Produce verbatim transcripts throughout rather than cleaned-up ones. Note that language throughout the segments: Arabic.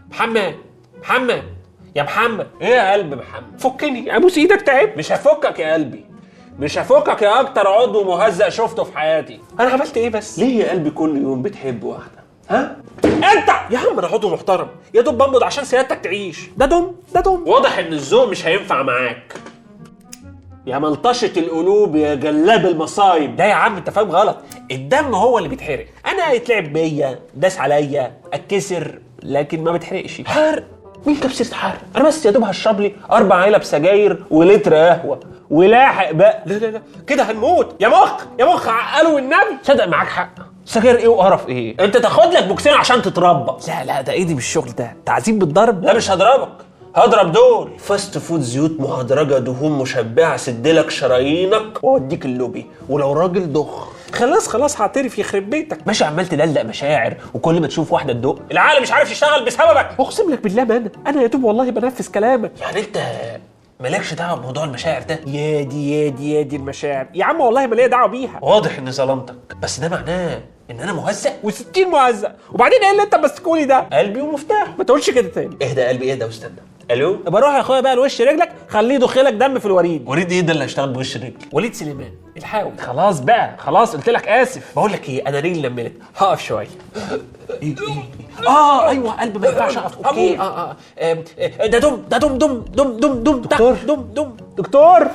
محمد محمد يا محمد. ايه يا قلب محمد؟ فكني ابوس ايدك تعب. مش هفكك يا قلبي، مش هفكك يا اكتر عضو مهزأ شفته في حياتي. انا عملت ايه بس؟ ليه يا قلبي كل يوم بتحب واحده؟ ها انت يا عم انا عضو محترم يا دوب بمض عشان سيادتك تعيش. ده دم ده دم. واضح ان الذوق مش هينفع معاك يا ملطشه القلوب يا جلاب المصايب. ده يا عم انت فاهم غلط، الدم هو اللي بيتحرق. انا يتلعب بيا داس عليا اتكسر لكن ما بتحرقش. حرق؟ مين جاب سيره حرق؟ انا بس يا دوب هشرب لي اربع علب سجاير ولتر قهوه ولاحق بقى. لا لا لا كده هنموت يا مخ يا مخ عقله والنبي. صدق معاك حق، سجاير ايه وقرف ايه؟ انت تاخد لك بوكسين عشان تتربى. لا لا ده ايدي بالشغل ده تعذيب بالضرب. لا مش هضربك، هضرب دول فاست فود زيوت مهدرجه دهون مشبعه سدلك شرايينك واوديك اللوبي، ولو راجل ضخ. خلاص خلاص هعترف يخرب بيتك. ماشي عمال تدلق مشاعر وكل ما تشوف واحده تدق العقل مش عارف يشتغل بسببك. اقسم لك بالله ما انا انا يا دوب والله بنفذ كلامك. يعني انت مالكش دعوه بموضوع المشاعر ده؟ يا دي يا دي يا دي المشاعر يا عم والله ما ليا دعوه بيها. واضح اني ظلمتك، بس ده معناه ان انا مهزأ وستين مهزأ. وبعدين ايه اللي انت ماسكولي ده؟ قلبي ومفتاح. ما تقولش كده تاني. اهدى يا قلبي اهدى واستنى. الو بروح يا اخويا بقى الوش رجلك خليه يدخلك دم في الوريد. وريد ايه ده اللي هيشتغل بوش الرجل؟ وليد سليمان الحاوي. خلاص بقى خلاص قلت لك اسف. بقول لك ايه، انا رجلي لملت هقف شويه. ايه ايه اه ايوه قلبي ما ينفعش اقف. اوكي اه اه ده دم ده دم دم دم دم دم دكتور دم دم دكتور.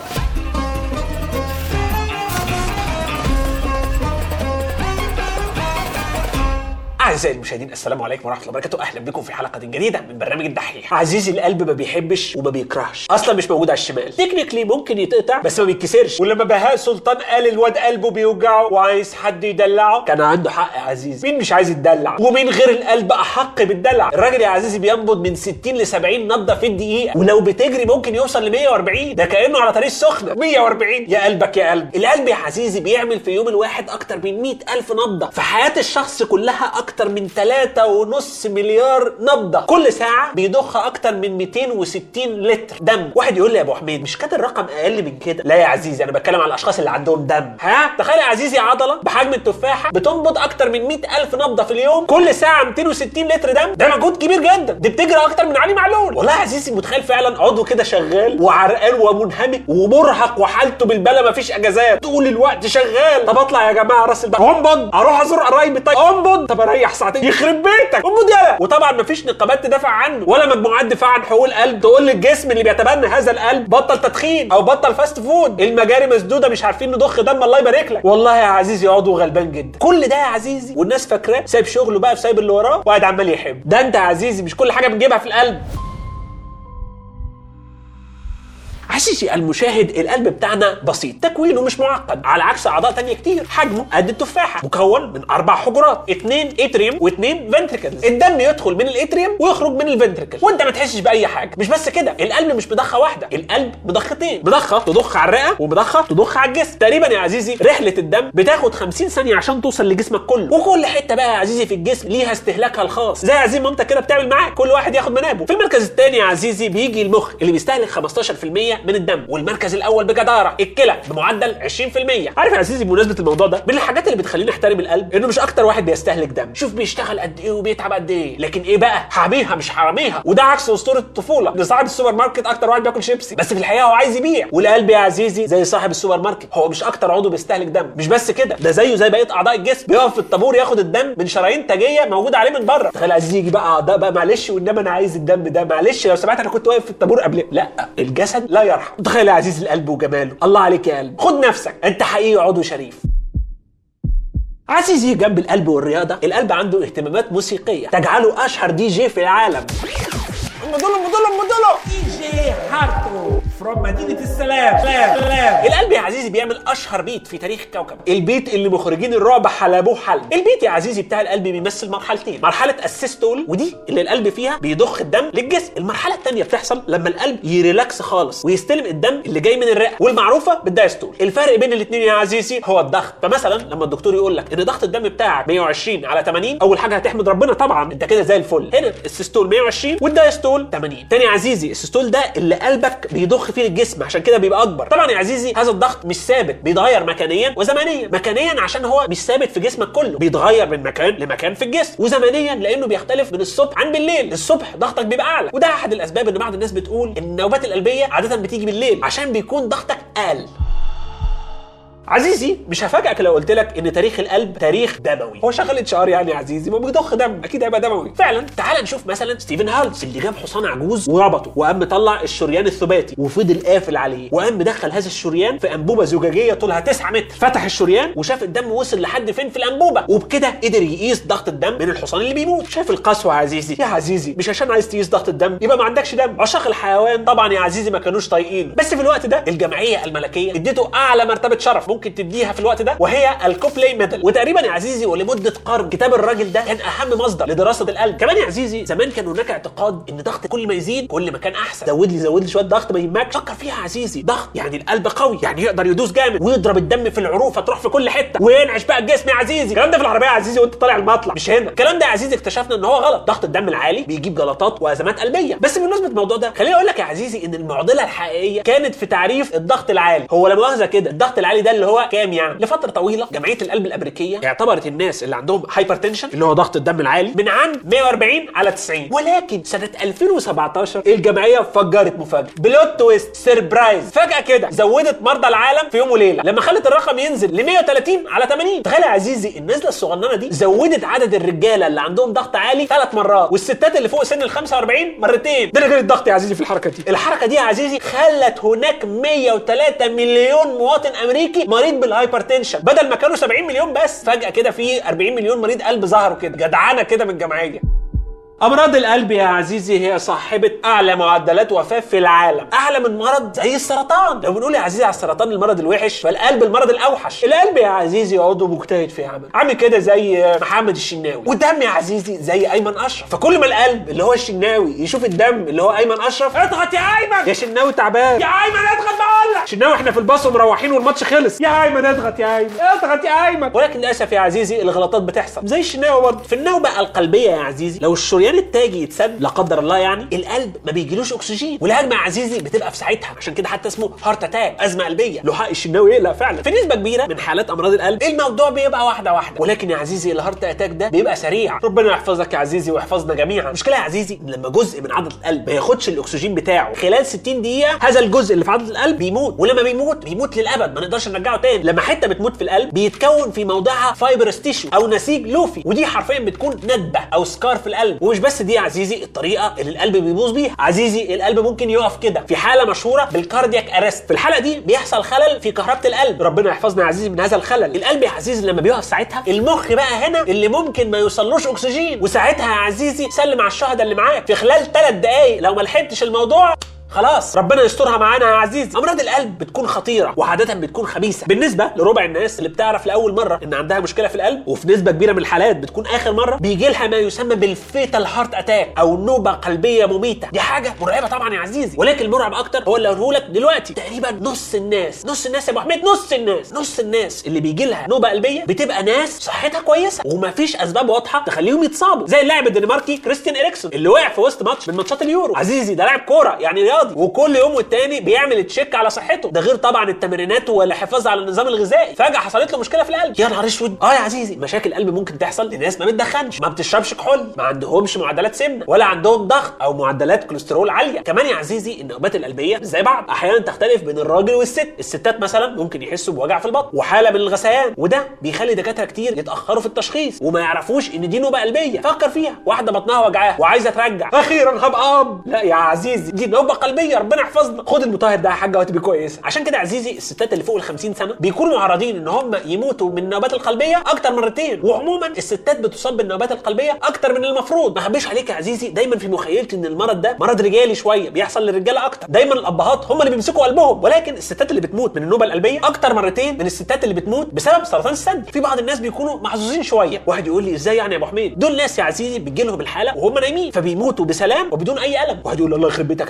أعزائي المشاهدين السلام عليكم ورحمة الله وبركاته. أهلا بكم في حلقة جديدة من برنامج الدحيح. عزيزي القلب ما بيحبش وما بيكرهش، أصلا مش موجود على الشمال. تكنيكلي ممكن يتقطع بس ما بيتكسرش. ولما بهاء سلطان قال الواد قلبه بيوجعه وعايز حد يدلعه كان عنده حق يا عزيزي. مين مش عايز يتدلع؟ ومين غير القلب أحق بالدلع؟ الراجل يا عزيزي بينبض من ستين ل سبعين نبضة في الدقيقة، ولو بتجري ممكن يوصل ل مية وأربعين. ده كأنه على طريق السخنة. مية وأربعين يا قلبك يا قلب. القلب يا عزيزي بيعمل في يوم الواحد أكتر من مئة ألف نبضة. في حياة الشخص كلها أكتر من ثلاثة ونص مليار نبضة. كل ساعة بيضخ أكتر من مئتين وستين لتر دم. واحد يقول لي يا أبو حميد مش كده الرقم أقل من كده؟ لا يا عزيزي أنا بتكلم على الأشخاص اللي عندهم دم. ها تخيل يا عزيزي عضلة بحجم التفاحة بتنبض أكتر من مئة ألف نبضة في اليوم، كل ساعة مئتين وستين لتر دم. ده مجهود كبير جدا. دي بتجري أكتر من علي معلول. والله يا عزيزي متخيل فعلا عضو كده شغال وعرقان ومنهمك ومرهق وحالته بالبلا مفيش أجازات طول الوقت شغال. طب أطلع يا جماعة راس البلد أنبض، أروح أزور قرايبي طيب أنبض، طب أريح ساعتين يخرب بيتك أنبض يلا. وطبعا مفيش نقابات تدافع عنه ولا مجموعات دفاع عن حقوق القلب تقول للجسم اللي بيتبنى هذا القلب بطل تدخين او بطل فاست فود. المجاري مسدوده مش عارفين نضخ دم الله يبارك لك. والله يا عزيزي عضو غلبان جدا. كل ده يا عزيزي والناس فاكراه سايب شغله بقى وسايب اللي وراه وقاعد عمال يحب. ده انت يا عزيزي مش كل حاجه بنجيبها في القلب. عزيزي المشاهد القلب بتاعنا بسيط، تكوينه مش معقد على عكس اعضاء تانية كتير. حجمه قد التفاحه، مكون من اربع حجرات، اتنين اتريوم واتنين فنتريكلز. الدم يدخل من الاتريوم ويخرج من الفنتريكل وانت ما تحسش باي حاجه. مش بس كده، القلب مش مضخه واحده، القلب مضختين، مضخه تضخ على الرئه ومضخه تضخ على الجسم. تقريبا يا عزيزي رحله الدم بتاخد خمسين ثانيه عشان توصل لجسمك كله، وكل حته بقى يا عزيزي في الجسم ليها استهلاكها الخاص. زي عزيزي مامتك كده بتعمل معاك، كل واحد ياخد منابه. في المركز الثاني يا عزيزي بيجي المخ اللي بيستهلك خمستاشر في المية من الدم، والمركز المركز الاول بجداره الكلى بمعدل عشرين في المية. عارف يا عزيزي بمناسبه الموضوع ده، من الحاجات اللي بتخليني احترم القلب انه مش اكتر واحد بيستهلك دم. شوف بيشتغل قد ايه وبيتعب قد ايه، لكن ايه بقى حاميها مش حراميها. وده عكس اسطوره الطفوله ان صاحب السوبر ماركت اكتر واحد بياكل شيبسي، بس في الحقيقه هو عايز يبيع. والقلب يا عزيزي زي صاحب السوبر ماركت، هو مش اكتر عضو بيستهلك دم. مش بس كده، ده زيه زي بقيه اعضاء الجسم، بيقف في الطابور ياخد الدم من شرايين تاجيه موجوده عليه من بره. تخيل عزيزي يجي بقى اعضاء بقى، معلش وانما انا عايز الدم ده، معلش لو سمعت انا كنت واقف في الطابور قبل. لا، الجسد لا يرحم. تخيل يا عزيزي القلب وجماله. الله عليك يا قلب، خد نفسك، انت حقيقي عضو شريف. عزيزي جنب القلب والرياضه، القلب عنده اهتمامات موسيقيه تجعله اشهر دي جي في العالم. مدلو مدلو مدلو دي جي هارتو فروم مدينة السلام. سلام سلام. القلب يا عزيزي بيعمل اشهر بيت في تاريخ الكوكب، البيت اللي مخرجين الرعب حلبوه حل. البيت يا عزيزي بتاع القلب بيمثل مرحلتين، مرحله السيستول ودي اللي القلب فيها بيضخ الدم للجسم. المرحله الثانيه بتحصل لما القلب يريلاكس خالص ويستلم الدم اللي جاي من الرئه، والمعروفه بالدايستول. الفرق بين الاثنين يا عزيزي هو الضغط. فمثلا لما الدكتور يقول لك ان ضغط الدم بتاعك مية وعشرين على تمانين، اول حاجه هتحمد ربنا طبعا، انت كده زي الفل. هنا السيستول مية وعشرين والدايستول تمانين. تاني يا عزيزي السيستول ده اللي قلبك بيضخ بيضخ فيه الجسم، عشان كده بيبقى اكبر. طبعا يا عزيزي هذا الضغط مش ثابت، بيتغير مكانيا وزمنيا. مكانيا عشان هو مش ثابت في جسمك كله، بيتغير من مكان لمكان في الجسم. وزمنيا لانه بيختلف من الصبح عن بالليل. الصبح ضغطك بيبقى اعلى، وده احد الاسباب ان بعض الناس بتقول ان النوبات القلبيه عاده بتيجي بالليل عشان بيكون ضغطك اقل. عزيزي مش هفاجئك لو قلت لك ان تاريخ القلب تاريخ دموي. هو شغال اتش ار يعني يا عزيزي، ما بيضخ دم اكيد هيبقى دموي فعلا. تعال نشوف مثلا ستيفن هالز اللي جاب حصان عجوز وربطه وقام مطلع الشريان الثباتي وفضل قافل عليه، وقام مدخل هذا الشريان في انبوبه زجاجيه طولها تسعة متر. فتح الشريان وشاف الدم وصل لحد فين في الانبوبه، وبكده قدر يقيس ضغط الدم من الحصان اللي بيموت. شايف القسوه يا عزيزي؟ يا عزيزي مش عشان عايز تقيس ضغط الدم يبقى ما عندكش دم. عشاق الحيوان طبعا يا عزيزي ما كانوش طايقين، بس في الوقت ده الجمعيه الملكيه اديته اعلى مرتبه شرف ممكن تديها في الوقت ده، وهي الكوبلي ميدل. وتقريبا يا عزيزي ولمده قرن كتاب الراجل ده كان اهم مصدر لدراسه القلب. كمان يا عزيزي زمان كان هناك اعتقاد ان ضغط كل ما يزيد كل ما كان احسن. زود لي زود لي شويه ضغط ما يهمكش. فكر فيها يا عزيزي، ضغط يعني القلب قوي، يعني يقدر يدوس جامد ويضرب الدم في العروق فتروح في كل حته وينعش بقى الجسم يا عزيزي. الكلام ده في العربيه يا عزيزي وانت طالع المطلع، مش هنا. الكلام ده يا عزيزي اكتشفنا ان هو غلط. ضغط الدم العالي بيجيب جلطات وازمات قلبيه. بس بمناسبه الموضوع ده خليني اقول لك يا عزيزي ان المعضله الحقيقيه كانت في تعريف الضغط العالي. هو لا مؤاخذه كده الضغط العالي ده اللي هو كام يعني؟ لفتره طويله جمعيه القلب الامريكيه اعتبرت الناس اللي عندهم هايبرتنشن اللي هو ضغط الدم العالي من عند مية وأربعين على تسعين. ولكن سنه ألفين وسبعتاشر الجمعيه فجرت مفاجاه، بلوت تويست، سيربرايز، فجاه كده زودت مرضى العالم في يوم وليله لما خلت الرقم ينزل ل مية وتلاتين على تمانين. تخيل يا عزيزي النزله الصغننه دي زودت عدد الرجاله اللي عندهم ضغط عالي ثلاث مرات، والستات اللي فوق سن ال خمسة وأربعين مرتين. ده غير الضغط يا عزيزي في الحركه دي. الحركه دي يا عزيزي خلت هناك مية وتلاتة مليون مواطن امريكي مريض بالهايبرتنشن، بدل ما كانوا سبعين مليون بس فجاه كده في أربعين مليون مريض قلب ظهروا كده. جدعانه كده من الجمعيه. امراض القلب يا عزيزي هي صاحبه اعلى معدلات وفاه في العالم، اعلى من مرض زي السرطان. لو بنقول يا عزيزي على السرطان المرض الوحش، فالقلب المرض الاوحش. القلب يا عزيزي عضو مجتهد في عمل، عامل كده زي محمد الشناوي، والدم يا عزيزي زي ايمن اشرف. فكل ما القلب اللي هو الشناوي يشوف الدم اللي هو ايمن اشرف، اضغط يا ايمن يا شناوي تعبان، يا ايمن اضغط بقول لك شناوي احنا في الباص ومروحين والماتش خلص، يا ايمن اضغط يا ايمن اضغط يا ايمن. ولكن للاسف يا عزيزي الغلطات بتحصل زي الشناوي برضه. في النوبه القلبيه يا عزيزي لو الشريان التاجي يتسد لا قدر الله يعني، القلب ما بيجيلوش اكسجين والهجمه يا عزيزي بتبقى في ساعتها، عشان كده حتى اسمه هارت اتاك، ازمه قلبيه. له حق الشناوي يقلق فعلا. في نسبه كبيره من حالات امراض القلب الموضوع بيبقى واحده واحده، ولكن يا عزيزي الهارت اتاك ده بيبقى سريع. ربنا يحفظك يا عزيزي ويحفظنا جميعا. المشكله يا عزيزي ان لما جزء من عضله القلب ما ياخدش الاكسجين بتاعه خلال ستين دقيقه، هذا الجزء اللي في عضله القلب بيموت، ولما بيموت بيموت للابد، ما نقدرش نرجعه تاني. لما حته بتموت في القلب بيتكون في موضعها فايبرس تيشو او نسيج لوفي، ودي حرفيا بتكون ندبه او سكار في القلب. ومش بس دي يا عزيزي الطريقه اللي القلب بيبوظ بيها. عزيزي القلب ممكن يقف كده في حاله مشهوره بالكاردياك ارست. في الحاله دي بيحصل خلل في كهربه القلب، ربنا يحفظنا يا عزيزي من هذا الخلل. القلب يا عزيزي لما بيقف ساعتها المخ بقى هنا اللي ممكن ما يوصلوش اكسجين، وساعتها يا عزيزي سلم على الشهداء اللي معاك في خلال ثلاث دقائق لو ما لحقتش الموضوع خلاص ربنا يسترها معانا يا عزيزي. امراض القلب بتكون خطيره وعاده بتكون خبيثه بالنسبه لربع الناس اللي بتعرف لاول مره ان عندها مشكله في القلب، وفي نسبه كبيره من الحالات بتكون اخر مره بيجي لها ما يسمى بالفيتال هارت اتاك او نوبه قلبيه مميته. دي حاجه مرعبه طبعا يا عزيزي، ولكن المرعب اكتر هو اللي هقوله لك دلوقتي. تقريبا نص الناس نص الناس يا ابو حميد نص الناس نص الناس اللي بيجي لها نوبه قلبيه بتبقى ناس صحتها كويسه ومفيش اسباب واضحه تخليهم يتصابوا، زي اللاعب الدنماركي كريستيان إريكسون اللي وقع في وسط ماتش من ماتشات اليورو. عزيزي ده لاعب كوره يعني رياضي، وكل يوم والتاني بيعمل تشيك على صحته، ده غير طبعا التمرينات والحفاظ على النظام الغذائي. فجاه حصلت له مشكله في القلب، يا نهار اسود. اه يا عزيزي مشاكل القلب ممكن تحصل لناس ما بتدخنش، ما بتشربش كحول، ما عندهمش معدلات سمنه، ولا عندهم ضغط او معدلات كوليسترول عاليه. كمان يا عزيزي النوبات القلبيه مش زي بعض، احيانا تختلف بين الراجل والست. الستات مثلا ممكن يحسوا بوجع في البطن وحاله من الغثيان، وده بيخلي دكاتره كتير يتاخروا في التشخيص وما يعرفوش ان دي نوبه قلبيه. فكر فيها، واحده بطنها وجعاها وعايزه ترجع، اخيرا هبقى اب. لا يا عزيزي دي نوبه قلبيه، ربنا يحفظنا. خد المطهر ده يا حاجه وهتبقى كويسه. عشان كده يا عزيزي الستات اللي فوق ال خمسين سنه بيكونوا معرضين ان هم يموتوا من النوبات القلبيه اكتر مرتين، وعموما الستات بتصاب بالنوبات القلبيه اكتر من المفروض. ما اخبيش عليك يا عزيزي، دايما في مخيلتي ان المرض ده مرض رجالي شويه، بيحصل للرجاله اكتر. دايما الابهات هم اللي بيمسكوا قلبهم، ولكن الستات اللي بتموت من النوبه القلبيه اكتر مرتين من الستات اللي بتموت بسبب سرطان الثدي. في بعض الناس بيكونوا محظوظين شويه. واحد يقول لي ازاي يعني يا ابو حميد؟ دول ناس يا عزيزي بتجي لهم الحاله وهم نايمين فبيموتوا بسلام وبدون اي الم. واحد يقول الله يخرب بيتك يا ابو حميد، هم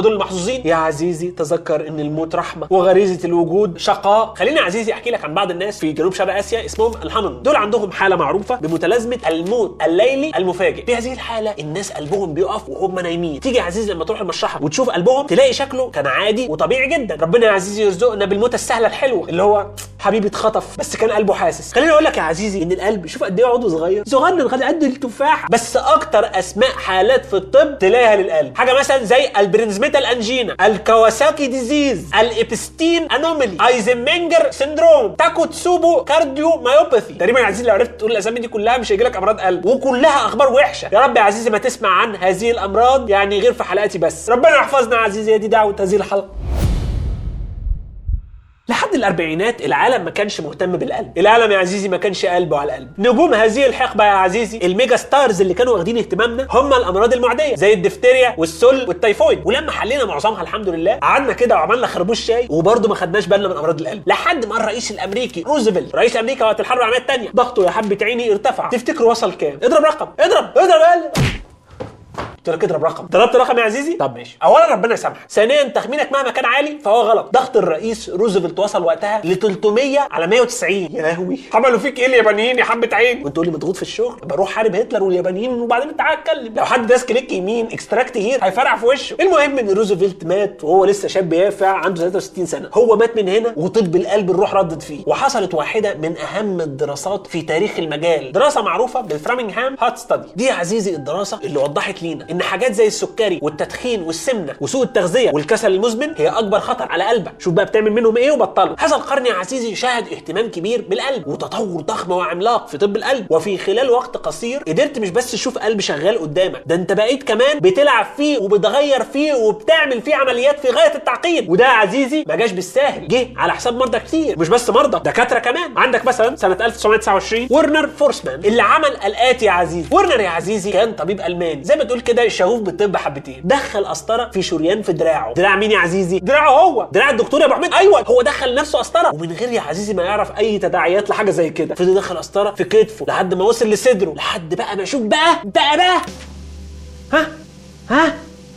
دول المحظوظين؟ يا عزيزي تذكر ان الموت رحمه وغريزه الوجود شقاء. خليني يا عزيزي احكي لك عن بعض الناس في جنوب شرق اسيا اسمهم الهانون. دول عندهم حاله معروفه بمتلازمه الموت الليلي المفاجئ. في هذه الحاله الناس قلبهم بيقف وهم نايمين. تيجي يا عزيزي لما تروح المشرحه وتشوف قلبهم تلاقي شكله كان عادي وطبيعي جدا. ربنا يا عزيزي يرزقنا بالموت السهله الحلوه اللي هو حبيبي اتخطف بس كان قلبه حاسس. خليني اقول لك يا عزيزي ان القلب شوف قد ايه عضو صغير صغنن قد التفاحه، بس اكتر اسماء حالات في الطب تلاقيها للقلب. حاجه مثلا زي البرينزميتال انجينا، الكواساكي ديزيز، الابستين انومالي، ايزنمنجر سيندروم، تاكوتسوبو كارديو مايوباثي. تقريبا يا عزيزي لو عرفت تقول الاسامي دي كلها مش هيجي لك امراض قلب، وكلها اخبار وحشه. يا رب يا عزيزي ما تسمع عن هذه الامراض يعني غير في حلقاتي بس. ربنا يحفظنا يا عزيزي، دي دعوه هذه الحلقه. لحد الاربعينات العالم ما كانش مهتم بالقلب. العالم يا عزيزي ما كانش قلبه على القلب. نجوم هذه الحقبه يا عزيزي الميجا ستارز اللي كانوا واخدين اهتمامنا هم الامراض المعديه زي الدفتيريا والسل والتيفويد. ولما حلينا معظمها الحمد لله قعدنا كده وعملنا خربوش شاي وبرده ما خدناش بالنا من امراض القلب، لحد ما الرئيس الامريكي روزفلت رئيس امريكا وقت الحرب العالميه الثانيه ضغطه يا حبه عيني ارتفع. تفتكروا وصل كام؟ اضرب رقم، اضرب اضرب اضرب قلت لك اضرب رقم. ضربت رقم يا عزيزي؟ طب ماشي. اولا ربنا يسامحك، ثانيا تخمينك مهما كان عالي فهو غلط. ضغط الرئيس روزفلت وصل وقتها ل ثلاثمية على مية وتسعين. يا لهوي عملوا فيك ايه اليابانيين يا حبه عين؟ وانت تقول لي مضغوط في الشغل بروح حارب هتلر واليابانيين وبعدين تعالى اتكلم. لو حد داس كليك يمين اكستراكت هير هيفرع في وشه. المهم ان روزفلت مات وهو لسه شاب يافع عنده ثلاثة وستين سنه. هو مات من هنا وطب القلب الروح ردت فيه. وحصلت واحده من اهم الدراسات في تاريخ المجال، دراسه معروفه بالفرامنغهام هارت ستادي. دي يا عزيزي الدراسه اللي وضحت لينا ان حاجات زي السكري والتدخين والسمنه وسوء التغذيه والكسل المزمن هي اكبر خطر على قلبك. شوف بقى بتعمل منهم ايه وبطلوا. هذا القرن يا عزيزي شهد اهتمام كبير بالقلب وتطور ضخم وعملاق في طب القلب، وفي خلال وقت قصير قدرت مش بس تشوف قلب شغال قدامك، ده انت بقيت كمان بتلعب فيه وبتغير فيه وبتعمل فيه عمليات في غايه التعقيد. وده يا عزيزي ما جاش بالساهل، جه على حساب مرضى كتير، مش بس مرضى، دكاتره كمان. عندك مثلا سنه ألف وتسعمية وتسعة وعشرين ورنر فورسمان اللي عمل الاتي يا عزيزي. ورنر يا عزيزي كان طبيب الماني زي ما تقول كده شغوف بالطب حبتين. دخل قسطره في شريان في دراعه. دراع مين يا عزيزي؟ دراعه هو، دراع الدكتور يا ابو حميد. ايوه هو دخل نفسه قسطره ومن غير يا عزيزي ما يعرف اي تداعيات لحاجه زي كده. فضل دخل قسطره في كتفه لحد ما وصل لصدره، لحد بقى ما شوف بقى بقى بقى ها ها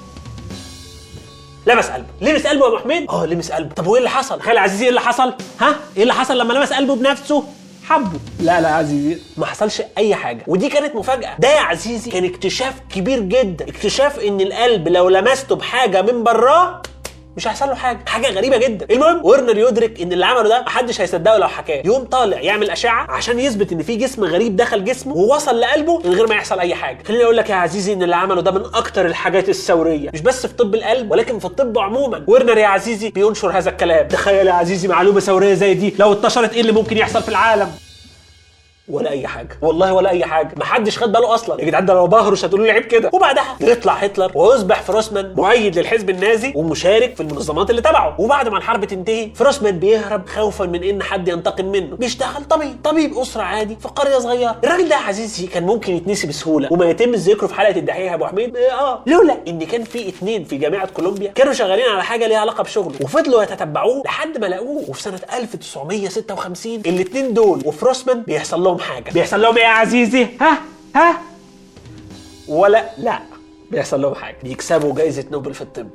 لمس قلبه. لمس قلبه يا ابو حميد؟ اه لمس قلبه. طب وايه اللي حصل؟ تخيل يا عزيزي ايه اللي حصل؟ ها ايه اللي حصل لما لمس قلبه بنفسه؟ حبه. لا لا يا عزيزي ما حصلش اي حاجه، ودي كانت مفاجاه. ده يا عزيزي كان اكتشاف كبير جدا، اكتشاف ان القلب لو لمسته بحاجه من براه مش هيحصل له حاجه، حاجه غريبه جدا. المهم ورنر يدرك ان اللي عمله ده محدش هيصدقه لو حكاه. يوم طالع يعمل اشعه عشان يثبت ان في جسم غريب دخل جسمه ووصل لقلبه من غير ما يحصل اي حاجه. خليني اقول لك يا عزيزي ان اللي عمله ده من اكتر الحاجات الثوريه مش بس في طب القلب ولكن في الطب عموما. ورنر يا عزيزي بينشر هذا الكلام. تخيل يا عزيزي معلومه ثوريه زي دي لو انتشرت ايه اللي ممكن يحصل في العالم؟ ولا اي حاجه، والله ولا اي حاجه. محدش خد باله اصلا. يا جدعان ده لو بهرش هتقولوا لي عيب كده. وبعدها يطلع هتلر ويصبح فروسمان مؤيد للحزب النازي ومشارك في المنظمات اللي تبعه. وبعد ما الحرب تنتهي فروسمان بيهرب خوفا من ان حد ينتقم منه. بيشتغل طبيب طبيب اسره عادي في قريه صغيره. الراجل ده يا عزيزي كان ممكن يتنسي بسهوله وما يتم ذكره في حلقه الدحيح يا ابو حميد اه لولا ان كان في اتنين في جامعه كولومبيا كانوا شغالين على حاجه ليها علاقه بشغله وفضلوا يتتبعوه لحد ما لقوه. وفي سنه ألف وتسعمية وستة وخمسين الاتنين دول وفروسمان بيحصل لهم حاجه. بيحصل لهم ايه يا عزيزي؟ ها ها ولا لا بيحصل لهم حاجه، بيكسبوا جائزه نوبل في الطب.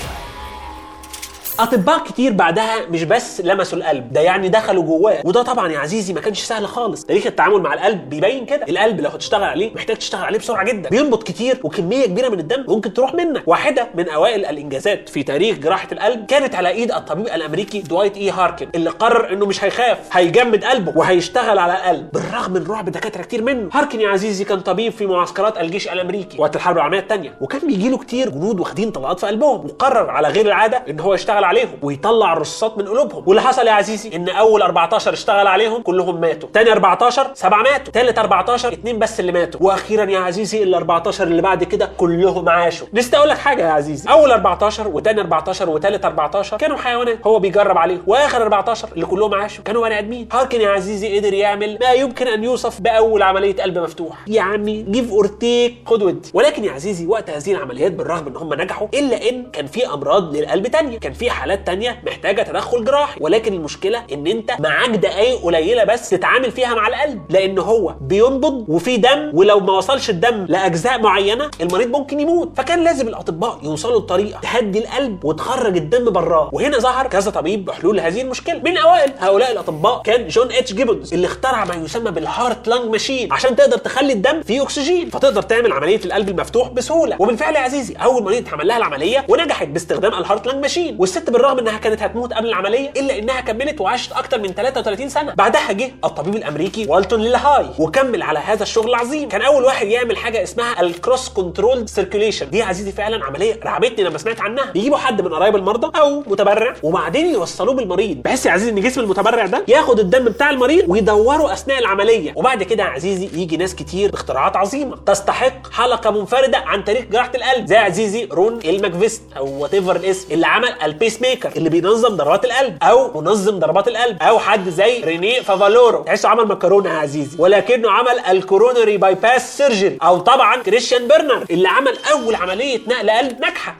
اطباء كتير بعدها مش بس لمسوا القلب ده، يعني دخلوا جواه. وده طبعا يا عزيزي ما كانش سهل خالص. تاريخ التعامل مع القلب بيبين كده. القلب لو هتشتغل عليه محتاج تشتغل عليه بسرعه جدا، بينبض كتير وكميه كبيره من الدم ممكن تروح منك. واحده من اوائل الانجازات في تاريخ جراحه القلب كانت على ايد الطبيب الامريكي دوايت اي هاركن اللي قرر انه مش هيخاف، هيجمد قلبه وهيشتغل على القلب بالرغم من رعب دكاتره كتير منه. هاركن يا عزيزي كان طبيب في معسكرات الجيش الامريكي وقت الحرب العالميه الثانيه، وكان بيجي له كتير جنود واخدين طلقات في قلبهم، وقرر على غير العاده ان هو يشتغل عليهم ويطلع الرصاصات من قلوبهم. واللي حصل يا عزيزي ان اول أربعتاشر اشتغل عليهم كلهم ماتوا، تاني أربعتاشر سبعة ماتوا، تالت أربعتاشر اتنين بس اللي ماتوا، واخيرا يا عزيزي ال أربعتاشر اللي بعد كده كلهم عاشوا. نسيت اقول لك حاجه يا عزيزي، اول أربعتاشر وتاني أربعتاشر وتالت أربعتاشر كانوا حيوانات هو بيجرب عليهم، واخر أربعتاشر اللي كلهم عاشوا كانوا بني ادمين. هاركن يا عزيزي قدر يعمل ما يمكن ان يوصف باول عمليه قلب مفتوح، يعني جيف اور تيك خد ودي. ولكن يا عزيزي وقت هذه العمليات بالرغم ان هم نجحوا الا ان كان في امراض للقلب تانية. كان في حالات تانية محتاجه تدخل جراحي، ولكن المشكله ان انت معاك دقايق قليله بس تتعامل فيها مع القلب، لان هو بينبض وفي دم، ولو ما وصلش الدم لاجزاء معينه المريض ممكن يموت. فكان لازم الاطباء يوصلوا لطريقه تهدي القلب وتخرج الدم براه، وهنا ظهر كذا طبيب بحلول هذه المشكله. من اوائل هؤلاء الاطباء كان جون اتش جيبونز اللي اخترع ما يسمى بالهارت لانج ماشين عشان تقدر تخلي الدم فيه اكسجين، فتقدر تعمل عمليه القلب المفتوح بسهوله. وبالفعل يا عزيزي اول مريض اتعمل لها العمليه ونجحت باستخدام الهارت لانج ماشين، والست بالرغم انها كانت هتموت قبل العمليه الا انها كملت وعاشت اكتر من ثلاثة وثلاثين سنه. بعدها جه الطبيب الامريكي والتون ليلاهاي وكمل على هذا الشغل العظيم. كان اول واحد يعمل حاجه اسمها الكروس كنترول سيركيوليشن. دي يا عزيزي فعلا عمليه رعبتني لما سمعت عنها. بيجيبوا حد من قرايب المرضى او متبرع وبعدين يوصلوه بالمريض، بحيث يا عزيزي ان جسم المتبرع ده ياخد الدم بتاع المريض ويدوره اثناء العمليه. وبعد كده يا عزيزي يجي ناس كتير باختراعات عظيمه تستحق حلقه منفرده عن تاريخ جراحه القلب، زي عزيزي رون الماكفيست او وات ايفر الاسم اللي عمل البيس ميكر اللي بينظم ضربات القلب او منظم ضربات القلب، او حد زي رينيه فافالورو تحسه عمل مكرونه يا عزيزي ولكنه عمل الكورونري باي باس سيرجري، او طبعا كريستيان بيرنر اللي عمل اول عمليه نقل قلب ناجحه.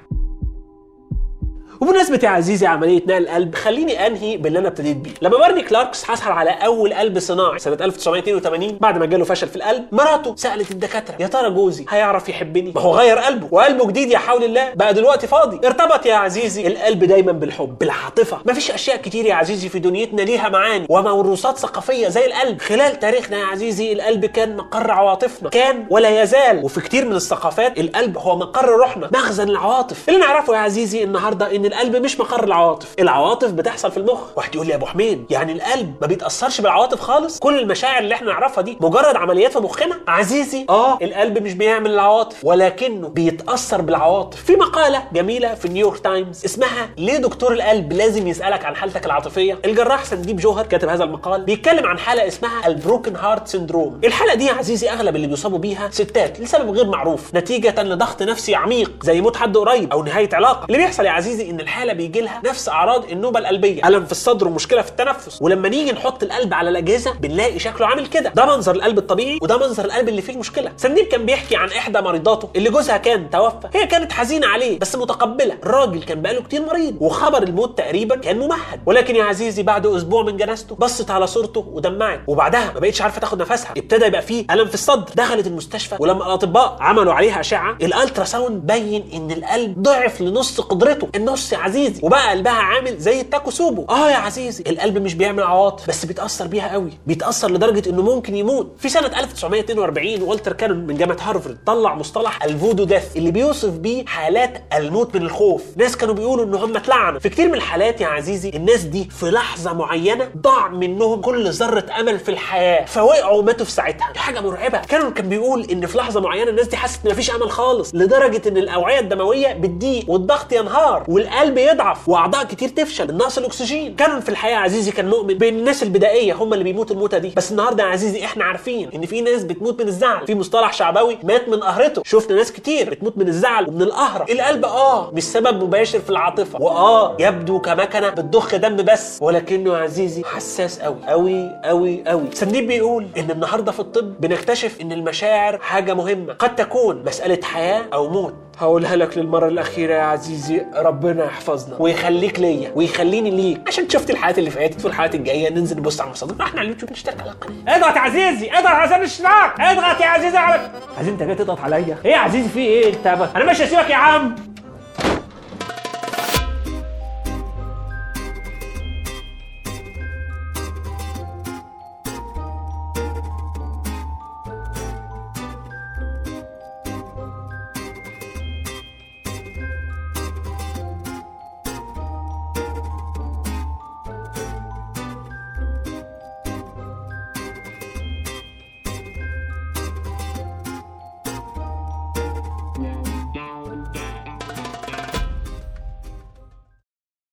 وبمناسبة يا عزيزي عملية نقل القلب خليني انهي باللي انا ابتديت بيه. لما بارني كلاركس حصل على اول قلب صناعي سنة ألف وتسعمائة واثنين وثمانين بعد ما جاله فشل في القلب، مراته سألت الدكاترة يا ترى جوزي هيعرف يحبني؟ ما هو غير قلبه وقلبه جديد يا حول الله بقى دلوقتي فاضي. ارتبط يا عزيزي القلب دايما بالحب بالعاطفة. مفيش اشياء كتير يا عزيزي في دنيتنا ليها معاني وموروثات ثقافية زي القلب. خلال تاريخنا يا عزيزي القلب كان مقر عواطفنا، كان ولا يزال، وفي كتير من الثقافات القلب هو مقر روحنا، مخزن العواطف. اللي نعرفه يا عزيزي النهارده ان القلب مش مقر العواطف، العواطف بتحصل في المخ. واحد يقول لي يا ابو حميد يعني القلب ما بيتاثرش بالعواطف خالص؟ كل المشاعر اللي احنا نعرفها دي مجرد عمليات في مخنا؟ عزيزي اه القلب مش بيعمل العواطف ولكنه بيتاثر بالعواطف. في مقاله جميله في نيويورك تايمز اسمها ليه دكتور القلب لازم يسالك عن حالتك العاطفيه؟ الجراح سنديب جوهر كاتب هذا المقال بيتكلم عن حاله اسمها البروكن هارت سيندروم. الحاله دي يا عزيزي اغلب اللي بيصابوا بيها ستات لسبب غير معروف نتيجه لضغط نفسي عميق زي موت حد قريب او نهايه علاقه. اللي بيحصل يا عزيزي ان الحاله بيجي لها نفس اعراض النوبه القلبيه، الم في الصدر ومشكله في التنفس. ولما نيجي نحط القلب على الاجهزه بنلاقي شكله عامل كده. ده منظر القلب الطبيعي وده منظر القلب اللي فيه المشكله. سنديب كان بيحكي عن احدى مريضاته اللي جوزها كان توفى. هي كانت حزينه عليه بس متقبله، الراجل كان بقاله كتير مريض وخبر الموت تقريبا كان ممهد. ولكن يا عزيزي بعد اسبوع من جنازته بصت على صورته ودمعت، وبعدها ما بقتش عارفه تاخد نفسها، ابتدى يبقى فيه الم في الصدر. دخلت المستشفى ولما الاطباء عملوا عليها اشعه الالترا ساوند بين ان القلب ضعف لنص قدرته، النص يا عزيزي، وبقى قلبها عامل زي التاكو سوبو. اه يا عزيزي القلب مش بيعمل عواطف بس بيتاثر بيها قوي، بيتاثر لدرجه انه ممكن يموت. في سنه ألف وتسعمائة واثنين وأربعين والتر كانون من جامعه هارفارد طلع مصطلح الفودو ديث اللي بيوصف بيه حالات الموت من الخوف. ناس كانوا بيقولوا ان هم اتلعنوا. في كتير من الحالات يا عزيزي الناس دي في لحظه معينه ضاع منهم كل ذره امل في الحياه فوقعوا وماتوا في ساعتها. دي حاجه مرعبه. كانون كان بيقول ان في لحظه معينه الناس دي حست ان مفيش امل خالص لدرجه ان الاوعيه الدمويه بتضيق والضغط ينهار والقلب يضعف واعضاء كتير تفشل من نقص الاكسجين. كانون في الحقيقه عزيزي كان مؤمن بان الناس البدائيه هم اللي بيموتوا الموتة دي. بس النهارده يا عزيزي احنا عارفين ان في ناس بتموت من الزعل. في مصطلح شعبوي مات من قهرته. شفنا ناس كتير بتموت من الزعل ومن القهره. القلب اه مش سبب مباشر في العاطفه، واه يبدو كمكنه بتضخ دم بس، ولكنه يا عزيزي حساس قوي قوي قوي قوي. سنديب بيقول ان النهارده في الطب بنكتشف ان المشاعر حاجه مهمه، قد تكون مساله حياه او موت. هقولها لك للمره الاخيره يا عزيزي، ربنا يحفظنا ويخليك ليا ويخليني ليك عشان شفت الحلقات اللي فاتت والحلقات الجايه ننزل نبص على المصادر. احنا على اليوتيوب نشترك على القناه. اضغط يا عزيزي اضغط عشان الاشتراك، اضغط يا عزيزي على عايزين انت جاي تضغط عليا ايه يا عزيزي؟ في ايه انت؟ انا ماشي اسيبك يا عم.